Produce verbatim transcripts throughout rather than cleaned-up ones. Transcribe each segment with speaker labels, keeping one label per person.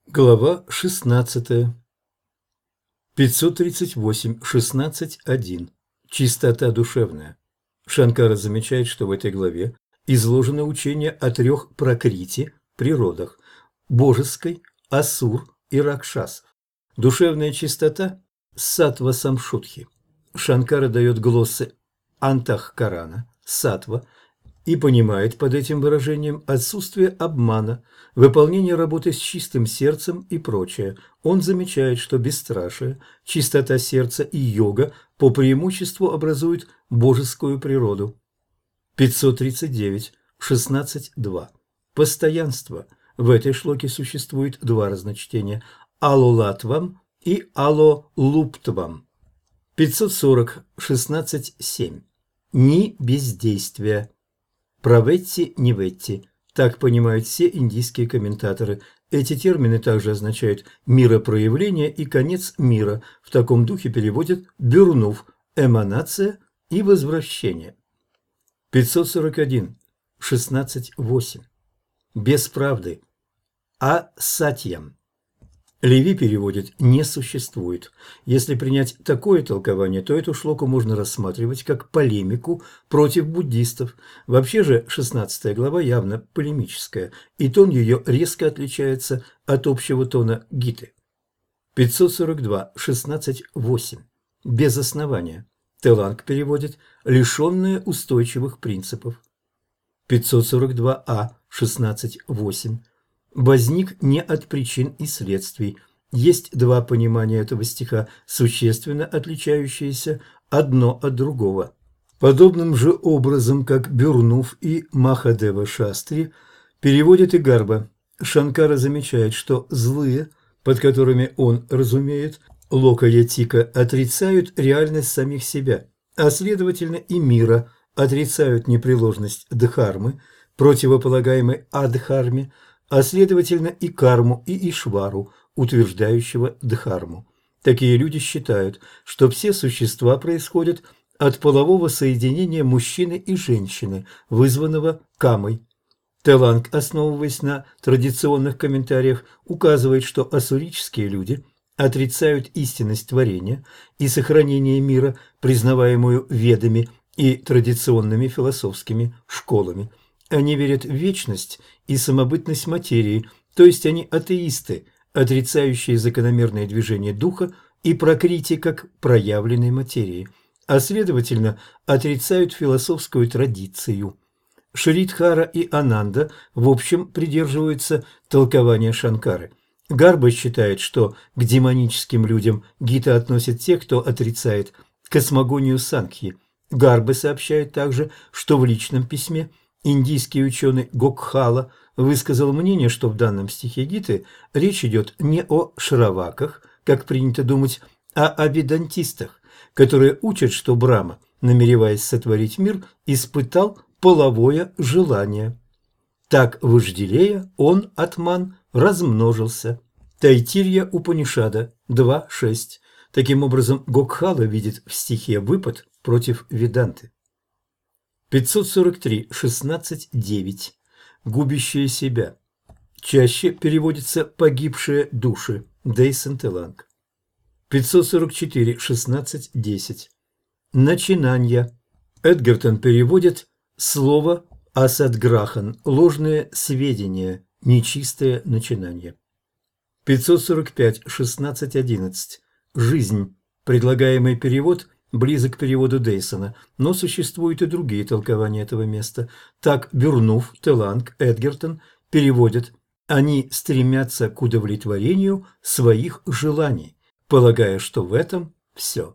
Speaker 1: Глава шестнадцатая. пятьсот тридцать восемь. шестнадцать один. Чистота душевная. Шанкара замечает, что в этой главе изложено учение о трех пракрити природах – божеской, асур и ракшасов. Душевная чистота – саттва самшутхи. Шанкара дает глоссы антахкарана, саттва, и понимает под этим выражением отсутствие обмана, выполнение работы с чистым сердцем и прочее. Он замечает, что бесстрашие, чистота сердца и йога по преимуществу образуют божескую природу. пятьсот тридцать девять. шестнадцать два. Постоянство. В этой шлоке существует два разночтения – алолатвам и алолуптвам. пятьсот сорок. шестнадцать семь. Ни бездействия. Праветти, неветти. Так понимают все индийские комментаторы. Эти термины также означают миропроявление и конец мира. В таком духе переводят Бюрнув, эманация и возвращение. пятьсот сорок один. шестнадцать восемь. Без правды. А сатьям. Леви переводит «не существует». Если принять такое толкование, то эту шлоку можно рассматривать как полемику против буддистов. Вообще же шестнадцатая глава явно полемическая, и тон ее резко отличается от общего тона Гиты. пятьсот сорок два. шестнадцать восемь. Без основания. Теланг переводит «лишенные устойчивых принципов». пятьсот сорок два а. шестнадцать восемь. Возник не от причин и следствий. Есть два понимания этого стиха, существенно отличающиеся одно от другого. Подобным же образом, как Бюрнув и Махадева Шастри, переводит и Гарба. Шанкара замечает, что злые, под которыми он разумеет, Локаятика, отрицают реальность самих себя, а следовательно и мира, отрицают непреложность дхармы, противополагаемой адхарме, а следовательно и карму, и ишвару, утверждающего дхарму. Такие люди считают, что все существа происходят от полового соединения мужчины и женщины, вызванного камой. Теланг, основываясь на традиционных комментариях, указывает, что ассурические люди отрицают истинность творения и сохранения мира, признаваемую ведами и традиционными философскими школами. Они верят в вечность и самобытность материи, то есть они атеисты, отрицающие закономерное движение духа и пракрити как проявленной материи, а следовательно отрицают философскую традицию. Шридхара и Ананда в общем придерживаются толкования Шанкары. Гарба считает, что к демоническим людям Гита относит тех, кто отрицает космогонию Санкхи. Гарба сообщает также, что в личном письме индийский ученый Гокхала высказал мнение, что в данном стихе Гиты речь идет не о шраваках, как принято думать, а о ведантистах, которые учат, что Брахма, намереваясь сотворить мир, испытал половое желание. Так, вожделея, он, Атман, размножился. Тайтирья Упанишада два шесть. Таким образом, Гокхала видит в стихе выпад против Веданты. пятьсот сорок три. шестнадцать девять. Губящие себя. Чаще переводится «погибшие души». Дейсон Теланг. пятьсот сорок четыре. шестнадцать десять. Начинания. Эдгертон переводит слово «асадграхан» – ложные сведения, нечистое начинание. пятьсот сорок пять. шестнадцать одиннадцать. Жизнь. Предлагаемый перевод – близок к переводу Дейсона, но существуют и другие толкования этого места. Так Бюрнув, Теланг, Эдгертон переводят: они стремятся к удовлетворению своих желаний, полагая, что в этом все.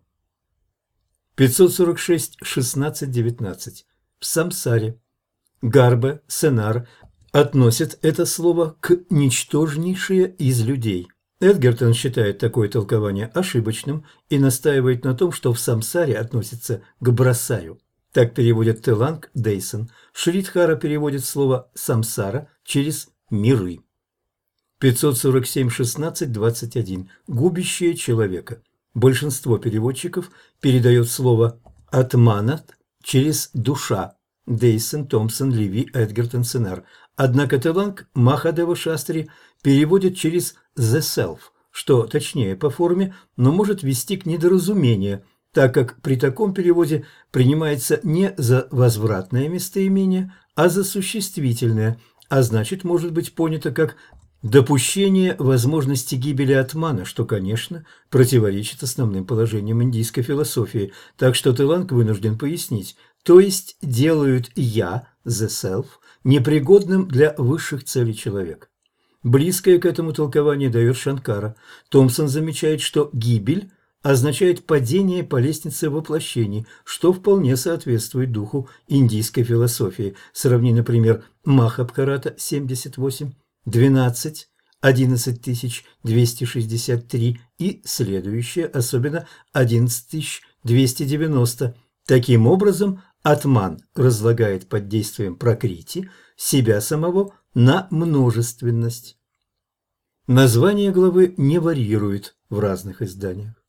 Speaker 1: пятьсот сорок шесть. шестнадцать девятнадцать. В самсаре. Гарба, Сенар относят это слово к ничтожнейшее из людей. Эдгертон считает такое толкование ошибочным и настаивает на том, что в самсаре относится к бросаю. Так переводят Теланг, Дейсон. Шридхара переводит слово «самсара» через «миры». пятьсот сорок семь. шестнадцать двадцать один. Губящее человека. Большинство переводчиков передает слово «атманат» через «душа». Дейсон, Томпсон, Леви, Эдгертон, Сенар. Однако Теланг Махадева Шастри переводит через «the self», что точнее по форме, но может вести к недоразумению, так как при таком переводе принимается не за возвратное местоимение, а за существительное, а значит может быть понято как допущение возможности гибели атмана, что, конечно, противоречит основным положениям индийской философии, так что Теланг вынужден пояснить, то есть делают «я», «the self», непригодным для высших целей человека. Близкое к этому толкование дает Шанкара. Томпсон замечает, что «гибель» означает падение по лестнице воплощений, что вполне соответствует духу индийской философии. Сравни, например, Махабхарата семьдесят восемь, двенадцать, одиннадцать тысяч двести шестьдесят три и следующее, особенно одиннадцать тысяч двести девяносто. Таким образом, атман разлагает под действием пракрити себя самого на множественность. Название главы не варьирует в разных изданиях.